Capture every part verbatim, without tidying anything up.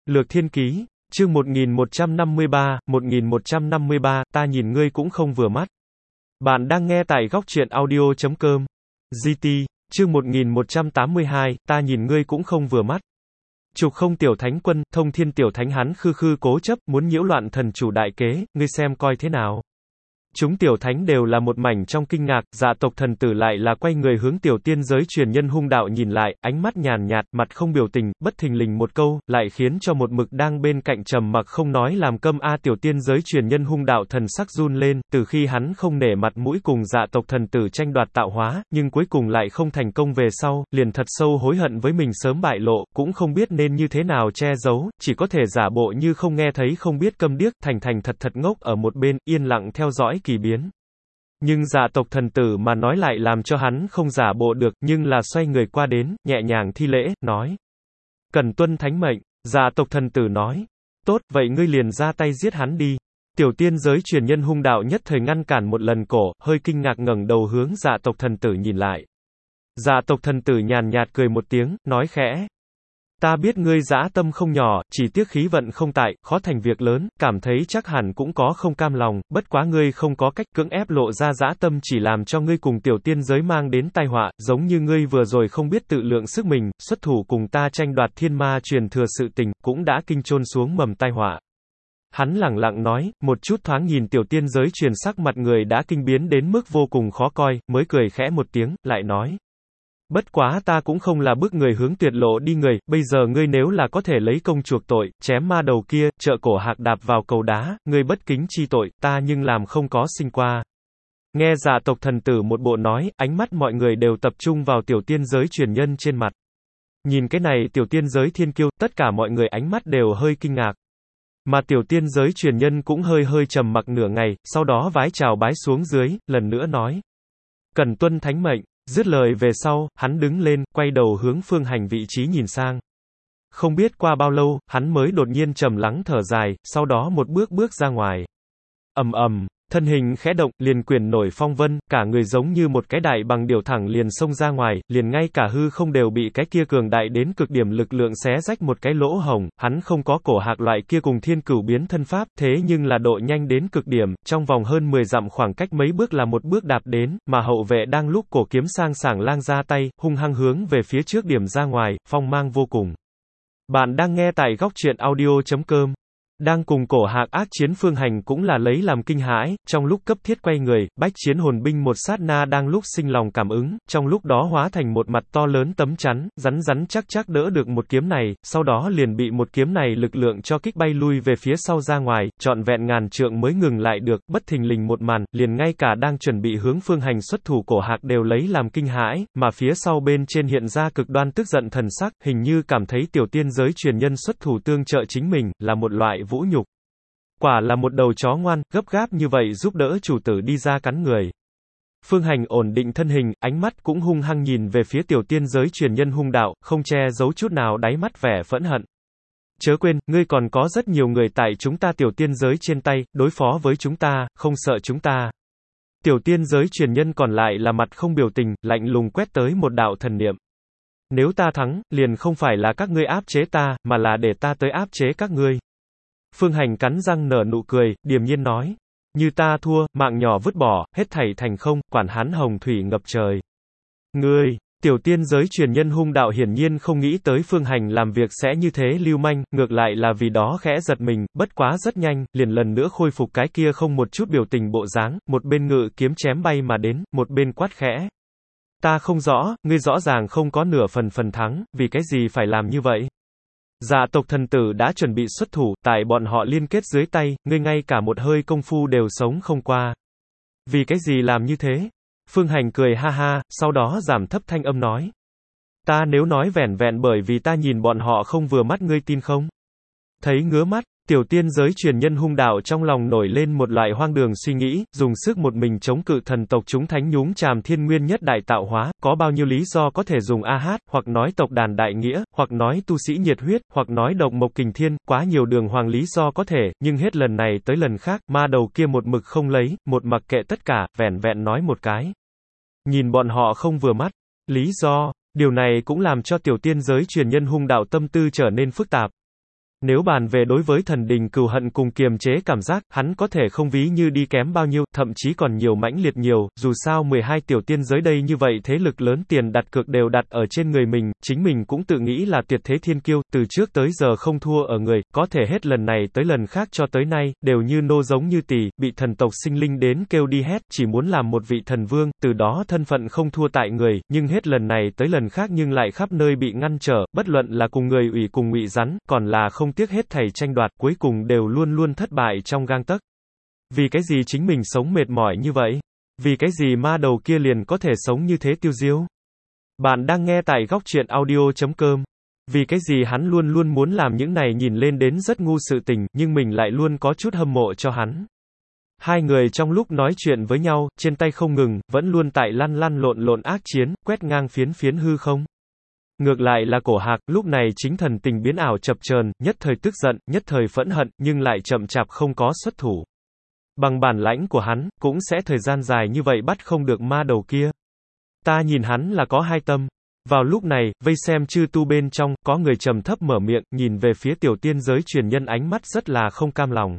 Lược Thiên Ký, chương một nghìn một trăm năm mươi ba, một nghìn một trăm năm mươi ba, ta nhìn ngươi cũng không vừa mắt. Bạn đang nghe tại góc truyện audio chấm com. giê tê, chương một nghìn một trăm tám mươi hai, ta nhìn ngươi cũng không vừa mắt. Trục không tiểu thánh quân, thông thiên tiểu thánh hắn khư khư cố chấp, muốn nhiễu loạn thần chủ đại kế, ngươi xem coi thế nào. Chúng tiểu thánh đều là một mảnh trong kinh ngạc, dạ tộc thần tử lại là quay người hướng tiểu tiên giới truyền nhân hung đạo nhìn lại, ánh mắt nhàn nhạt, mặt không biểu tình, bất thình lình một câu, lại khiến cho một mực đang bên cạnh trầm mặc không nói làm câm a tiểu tiên giới truyền nhân hung đạo thần sắc run lên, từ khi hắn không nể mặt mũi cùng dạ tộc thần tử tranh đoạt tạo hóa, nhưng cuối cùng lại không thành công về sau, liền thật sâu hối hận với mình sớm bại lộ, cũng không biết nên như thế nào che giấu, chỉ có thể giả bộ như không nghe thấy không biết câm điếc, thành thành thật thật ngốc ở một bên, yên lặng theo dõi kỳ biến. Nhưng dạ tộc thần tử mà nói lại làm cho hắn không giả bộ được, nhưng là xoay người qua đến, nhẹ nhàng thi lễ, nói. Cần tuân thánh mệnh, dạ tộc thần tử nói. Tốt, vậy ngươi liền ra tay giết hắn đi. Tiểu tiên giới truyền nhân hung đạo nhất thời ngăn cản một lần cổ, hơi kinh ngạc ngẩng đầu hướng dạ tộc thần tử nhìn lại. Dạ tộc thần tử nhàn nhạt cười một tiếng, nói khẽ. Ta biết ngươi dã tâm không nhỏ, chỉ tiếc khí vận không tại, khó thành việc lớn, cảm thấy chắc hẳn cũng có không cam lòng, bất quá ngươi không có cách cưỡng ép lộ ra dã tâm chỉ làm cho ngươi cùng tiểu tiên giới mang đến tai họa, giống như ngươi vừa rồi không biết tự lượng sức mình, xuất thủ cùng ta tranh đoạt thiên ma truyền thừa sự tình, cũng đã kinh chôn xuống mầm tai họa. Hắn lẳng lặng nói, một chút thoáng nhìn tiểu tiên giới truyền sắc mặt người đã kinh biến đến mức vô cùng khó coi, mới cười khẽ một tiếng, lại nói. Bất quá ta cũng không là bức người hướng tuyệt lộ đi người, bây giờ ngươi nếu là có thể lấy công chuộc tội, chém ma đầu kia, trợ cổ hạc đạp vào cầu đá, ngươi bất kính chi tội, ta nhưng làm không có sinh qua. Nghe dạ tộc thần tử một bộ nói, ánh mắt mọi người đều tập trung vào tiểu tiên giới truyền nhân trên mặt. Nhìn cái này tiểu tiên giới thiên kiêu, tất cả mọi người ánh mắt đều hơi kinh ngạc. Mà tiểu tiên giới truyền nhân cũng hơi hơi trầm mặc nửa ngày, sau đó vái chào bái xuống dưới, lần nữa nói. Cần tuân thánh mệnh. Dứt lời về sau, hắn đứng lên, quay đầu hướng Phương Hành vị trí nhìn sang. Không biết qua bao lâu, hắn mới đột nhiên trầm lắng thở dài, sau đó một bước bước ra ngoài. Ầm ầm, thân hình khẽ động, liền quyển nổi phong vân, cả người giống như một cái đại bằng điều thẳng liền xông ra ngoài, liền ngay cả hư không đều bị cái kia cường đại đến cực điểm lực lượng xé rách một cái lỗ hổng, hắn không có cổ hạc loại kia cùng thiên cửu biến thân pháp, thế nhưng là độ nhanh đến cực điểm, trong vòng hơn mười dặm khoảng cách mấy bước là một bước đạp đến, mà hậu vệ đang lúc cổ kiếm sang sảng lang ra tay, hung hăng hướng về phía trước điểm ra ngoài, phong mang vô cùng. Bạn đang nghe tại góc truyện audio chấm com. Đang cùng cổ hạc ác chiến Phương Hành cũng là lấy làm kinh hãi, trong lúc cấp thiết quay người, bách chiến hồn binh một sát na đang lúc sinh lòng cảm ứng, trong lúc đó hóa thành một mặt to lớn tấm chắn, rắn rắn chắc chắc đỡ được một kiếm này, sau đó liền bị một kiếm này lực lượng cho kích bay lui về phía sau ra ngoài, trọn vẹn ngàn trượng mới ngừng lại được, bất thình lình một màn, liền ngay cả đang chuẩn bị hướng Phương Hành xuất thủ cổ hạc đều lấy làm kinh hãi, mà phía sau bên trên hiện ra cực đoan tức giận thần sắc, hình như cảm thấy tiểu tiên giới truyền nhân xuất thủ tương trợ chính mình, là một loại vũ nhục. Quả là một đầu chó ngoan, gấp gáp như vậy giúp đỡ chủ tử đi ra cắn người. Phương Hành ổn định thân hình, ánh mắt cũng hung hăng nhìn về phía tiểu tiên giới truyền nhân hung đạo, không che giấu chút nào đáy mắt vẻ phẫn hận. Chớ quên, ngươi còn có rất nhiều người tại chúng ta tiểu tiên giới trên tay, đối phó với chúng ta, không sợ chúng ta. Tiểu tiên giới truyền nhân còn lại là mặt không biểu tình, lạnh lùng quét tới một đạo thần niệm. Nếu ta thắng, liền không phải là các ngươi áp chế ta, mà là để ta tới áp chế các ngươi. Phương Hành cắn răng nở nụ cười, điềm nhiên nói. Như ta thua, mạng nhỏ vứt bỏ, hết thảy thành không, quản hắn hồng thủy ngập trời. Ngươi, tiểu tiên giới truyền nhân hung đạo hiển nhiên không nghĩ tới Phương Hành làm việc sẽ như thế lưu manh, ngược lại là vì đó khẽ giật mình, bất quá rất nhanh, liền lần nữa khôi phục cái kia không một chút biểu tình bộ dáng, một bên ngự kiếm chém bay mà đến, một bên quát khẽ. Ta không rõ, ngươi rõ ràng không có nửa phần phần thắng, vì cái gì phải làm như vậy? Dạ tộc thần tử đã chuẩn bị xuất thủ, tại bọn họ liên kết dưới tay, ngươi ngay cả một hơi công phu đều sống không qua. Vì cái gì làm như thế? Phương Hành cười ha ha, sau đó giảm thấp thanh âm nói. Ta nếu nói vẻn vẹn bởi vì ta nhìn bọn họ không vừa mắt ngươi tin không? Thấy ngứa mắt, tiểu tiên giới truyền nhân hung đạo trong lòng nổi lên một loại hoang đường suy nghĩ, dùng sức một mình chống cự thần tộc chúng thánh nhúng chàm thiên nguyên nhất đại tạo hóa, có bao nhiêu lý do có thể dùng a hát, hoặc nói tộc đàn đại nghĩa, hoặc nói tu sĩ nhiệt huyết, hoặc nói độc mộc kình thiên, quá nhiều đường hoàng lý do có thể, nhưng hết lần này tới lần khác, ma đầu kia một mực không lấy, một mặc kệ tất cả, vẻn vẹn nói một cái. Nhìn bọn họ không vừa mắt. Lý do, điều này cũng làm cho tiểu tiên giới truyền nhân hung đạo tâm tư trở nên phức tạp. Nếu bàn về đối với thần đình cừu hận cùng kiềm chế cảm giác, hắn có thể không ví như đi kém bao nhiêu, thậm chí còn nhiều mãnh liệt nhiều, dù sao mười hai tiểu tiên giới đây như vậy thế lực lớn tiền đặt cược đều đặt ở trên người mình, chính mình cũng tự nghĩ là tuyệt thế thiên kiêu, từ trước tới giờ không thua ở người, có thể hết lần này tới lần khác cho tới nay, đều như nô giống như tỳ, bị thần tộc sinh linh đến kêu đi hét, chỉ muốn làm một vị thần vương, từ đó thân phận không thua tại người, nhưng hết lần này tới lần khác nhưng lại khắp nơi bị ngăn trở, bất luận là cùng người ủy cùng ngụy rắn, còn là không tiếc hết thảy tranh đoạt, cuối cùng đều luôn luôn thất bại trong gang tấc. Vì cái gì chính mình sống mệt mỏi như vậy? Vì cái gì ma đầu kia liền có thể sống như thế tiêu diêu? Bạn đang nghe tại góc truyện audio chấm com. Vì cái gì hắn luôn luôn muốn làm những này nhìn lên đến rất ngu sự tình, nhưng mình lại luôn có chút hâm mộ cho hắn. Hai người trong lúc nói chuyện với nhau, trên tay không ngừng, vẫn luôn tại lăn lăn lộn lộn ác chiến, quét ngang phiến phiến hư không. Ngược lại là Cổ Hạc, lúc này chính thần tình biến ảo chập chờn, nhất thời tức giận, nhất thời phẫn hận, nhưng lại chậm chạp không có xuất thủ. Bằng bản lãnh của hắn, cũng sẽ thời gian dài như vậy bắt không được ma đầu kia. Ta nhìn hắn là có hai tâm. Vào lúc này, vây xem chư tu bên trong, có người trầm thấp mở miệng, nhìn về phía tiểu tiên giới truyền nhân ánh mắt rất là không cam lòng.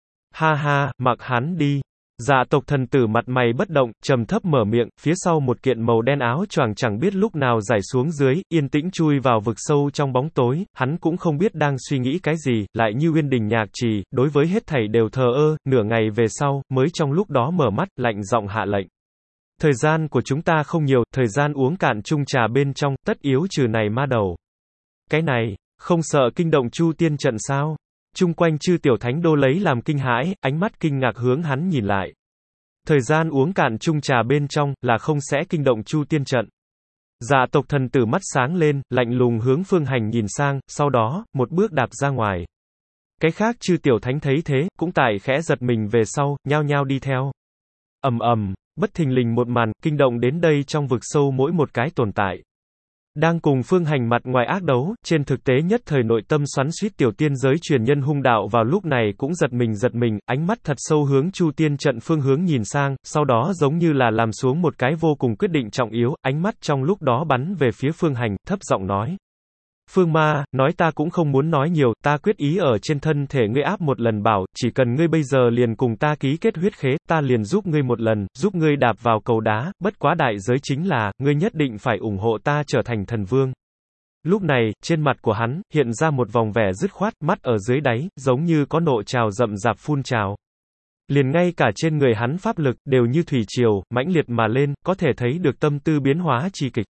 Ha ha, mặc hắn đi. Dạ tộc thần tử mặt mày bất động, trầm thấp mở miệng, phía sau một kiện màu đen áo choàng chẳng biết lúc nào rải xuống dưới, yên tĩnh chui vào vực sâu trong bóng tối, hắn cũng không biết đang suy nghĩ cái gì, lại như uyên đình nhạc trì, đối với hết thảy đều thờ ơ, nửa ngày về sau, mới trong lúc đó mở mắt, lạnh giọng hạ lệnh. Thời gian của chúng ta không nhiều, thời gian uống cạn chung trà bên trong, tất yếu trừ này ma đầu. Cái này, không sợ kinh động Chu tiên trận sao? Chung quanh chư tiểu thánh đô lấy làm kinh hãi, ánh mắt kinh ngạc hướng hắn nhìn lại. Thời gian uống cạn chung trà bên trong, là không sẽ kinh động Chu tiên trận. Dạ tộc thần tử mắt sáng lên, lạnh lùng hướng Phương Hành nhìn sang, sau đó, một bước đạp ra ngoài. Cái khác chư tiểu thánh thấy thế, cũng tại khẽ giật mình về sau, nhao nhao đi theo. Ầm ầm, bất thình lình một màn, kinh động đến đây trong vực sâu mỗi một cái tồn tại. Đang cùng Phương Hành mặt ngoài ác đấu, trên thực tế nhất thời nội tâm xoắn xuýt tiểu tiên giới truyền nhân hung đạo vào lúc này cũng giật mình giật mình, ánh mắt thật sâu hướng Chu tiên trận phương hướng nhìn sang, sau đó giống như là làm xuống một cái vô cùng quyết định trọng yếu, ánh mắt trong lúc đó bắn về phía Phương Hành, thấp giọng nói. Phương ma, nói ta cũng không muốn nói nhiều, ta quyết ý ở trên thân thể ngươi áp một lần bảo, chỉ cần ngươi bây giờ liền cùng ta ký kết huyết khế, ta liền giúp ngươi một lần, giúp ngươi đạp vào cầu đá, bất quá đại giới chính là, ngươi nhất định phải ủng hộ ta trở thành thần vương. Lúc này, trên mặt của hắn, hiện ra một vòng vẻ dứt khoát, mắt ở dưới đáy, giống như có nộ trào rậm rạp phun trào. Liền ngay cả trên người hắn pháp lực, đều như thủy triều, mãnh liệt mà lên, có thể thấy được tâm tư biến hóa chi kịch.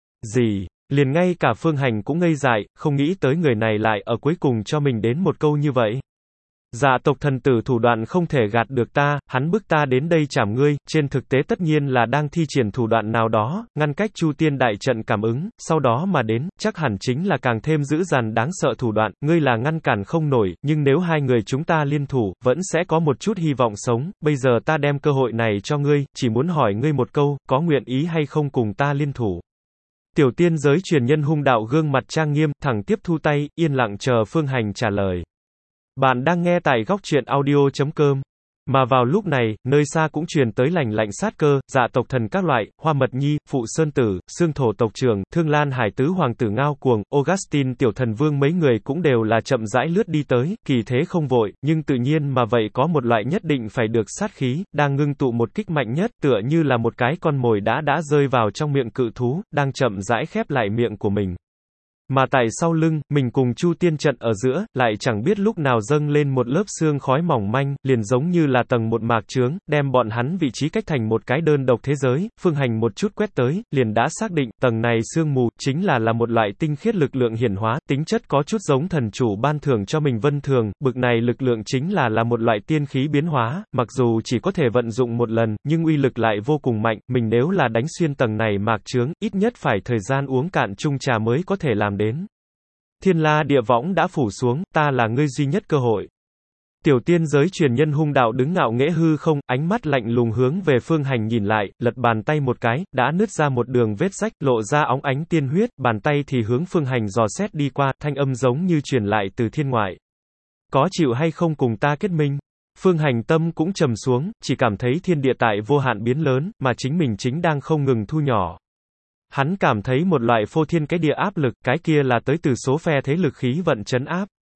Gì? Liền ngay cả Phương Hành cũng ngây dại, không nghĩ tới người này lại ở cuối cùng cho mình đến một câu như vậy. Dạ tộc thần tử thủ đoạn không thể gạt được ta, hắn bức ta đến đây chảm ngươi, trên thực tế tất nhiên là đang thi triển thủ đoạn nào đó, ngăn cách Chu tiên đại trận cảm ứng, sau đó mà đến, chắc hẳn chính là càng thêm dữ dằn đáng sợ thủ đoạn, ngươi là ngăn cản không nổi, nhưng nếu hai người chúng ta liên thủ, vẫn sẽ có một chút hy vọng sống, bây giờ ta đem cơ hội này cho ngươi, chỉ muốn hỏi ngươi một câu, có nguyện ý hay không cùng ta liên thủ. Tiểu tiên giới truyền nhân hung đạo gương mặt trang nghiêm, thẳng tiếp thu tay, yên lặng chờ Phương Hành trả lời. Bạn đang nghe tại góc truyện audio chấm com. Mà vào lúc này, nơi xa cũng truyền tới lành lạnh sát cơ, dạ tộc thần các loại, Hoa Mật Nhi, Phụ Sơn Tử, Xương Thổ tộc trưởng, Thương Lan Hải Tứ Hoàng tử Ngao Cuồng, Augustine tiểu thần vương mấy người cũng đều là chậm rãi lướt đi tới, kỳ thế không vội, nhưng tự nhiên mà vậy có một loại nhất định phải được sát khí, đang ngưng tụ một kích mạnh nhất, tựa như là một cái con mồi đã đã rơi vào trong miệng cự thú, đang chậm rãi khép lại miệng của mình. Mà tại sau lưng, mình cùng Chu tiên trận ở giữa, lại chẳng biết lúc nào dâng lên một lớp sương khói mỏng manh, liền giống như là tầng một mạc chướng, đem bọn hắn vị trí cách thành một cái đơn độc thế giới. Phương Hành một chút quét tới, liền đã xác định, tầng này sương mù, chính là là một loại tinh khiết lực lượng hiển hóa, tính chất có chút giống thần chủ ban thưởng cho mình vân thường, bực này lực lượng chính là là một loại tiên khí biến hóa, mặc dù chỉ có thể vận dụng một lần, nhưng uy lực lại vô cùng mạnh, mình nếu là đánh xuyên tầng này mạc chướng, ít nhất phải thời gian uống cạn chung trà mới có thể làm đến. Thiên la địa võng đã phủ xuống, ta là ngươi duy nhất cơ hội. Tiểu tiên giới truyền nhân hung đạo đứng ngạo nghễ hư không, ánh mắt lạnh lùng hướng về Phương Hành nhìn lại, lật bàn tay một cái, đã nứt ra một đường vết rách, lộ ra óng ánh tiên huyết, bàn tay thì hướng Phương Hành dò xét đi qua, thanh âm giống như truyền lại từ thiên ngoại. Có chịu hay không cùng ta kết minh? Phương Hành tâm cũng trầm xuống, chỉ cảm thấy thiên địa tại vô hạn biến lớn, mà chính mình chính đang không ngừng thu nhỏ. Hắn cảm thấy một loại phô thiên cái địa áp lực, cái kia là tới từ số phe thế lực khí vận trấn áp.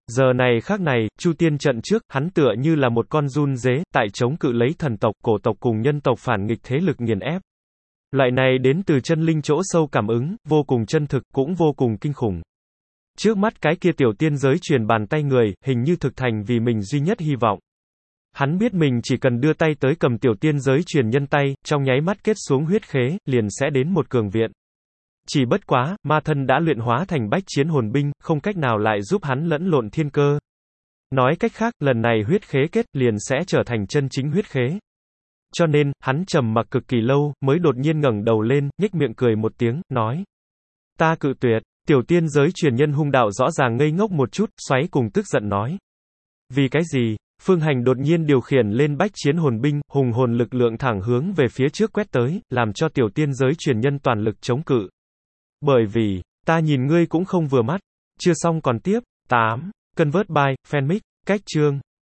Giờ này khắc này, Chu Tiên trận trước, hắn tựa như là một con giun dế, tại chống cự lấy thần tộc, cổ tộc cùng nhân tộc phản nghịch thế lực nghiền ép. Loại này đến từ chân linh chỗ sâu cảm ứng, vô cùng chân thực, cũng vô cùng kinh khủng. Trước mắt cái kia tiểu tiên giới truyền bàn tay người, hình như thực thành vì mình duy nhất hy vọng. Hắn biết mình chỉ cần đưa tay tới cầm tiểu tiên giới truyền nhân tay, trong nháy mắt kết xuống huyết khế, liền sẽ đến một cường viện. Chỉ bất quá, ma thân đã luyện hóa thành bách chiến hồn binh, không cách nào lại giúp hắn lẫn lộn thiên cơ. Nói cách khác, lần này huyết khế kết, liền sẽ trở thành chân chính huyết khế. Cho nên, hắn trầm mặc cực kỳ lâu, mới đột nhiên ngẩng đầu lên, nhếch miệng cười một tiếng, nói. Ta cự tuyệt, tiểu tiên giới truyền nhân hung đạo rõ ràng ngây ngốc một chút, xoáy cùng tức giận nói. Vì cái gì? Phương Hành đột nhiên điều khiển lên bách chiến hồn binh, hùng hồn lực lượng thẳng hướng về phía trước quét tới, làm cho tiểu tiên giới truyền nhân toàn lực chống cự. Bởi vì, ta nhìn ngươi cũng không vừa mắt. Chưa xong còn tiếp. tám. Convert by, Fanmic, cách chương.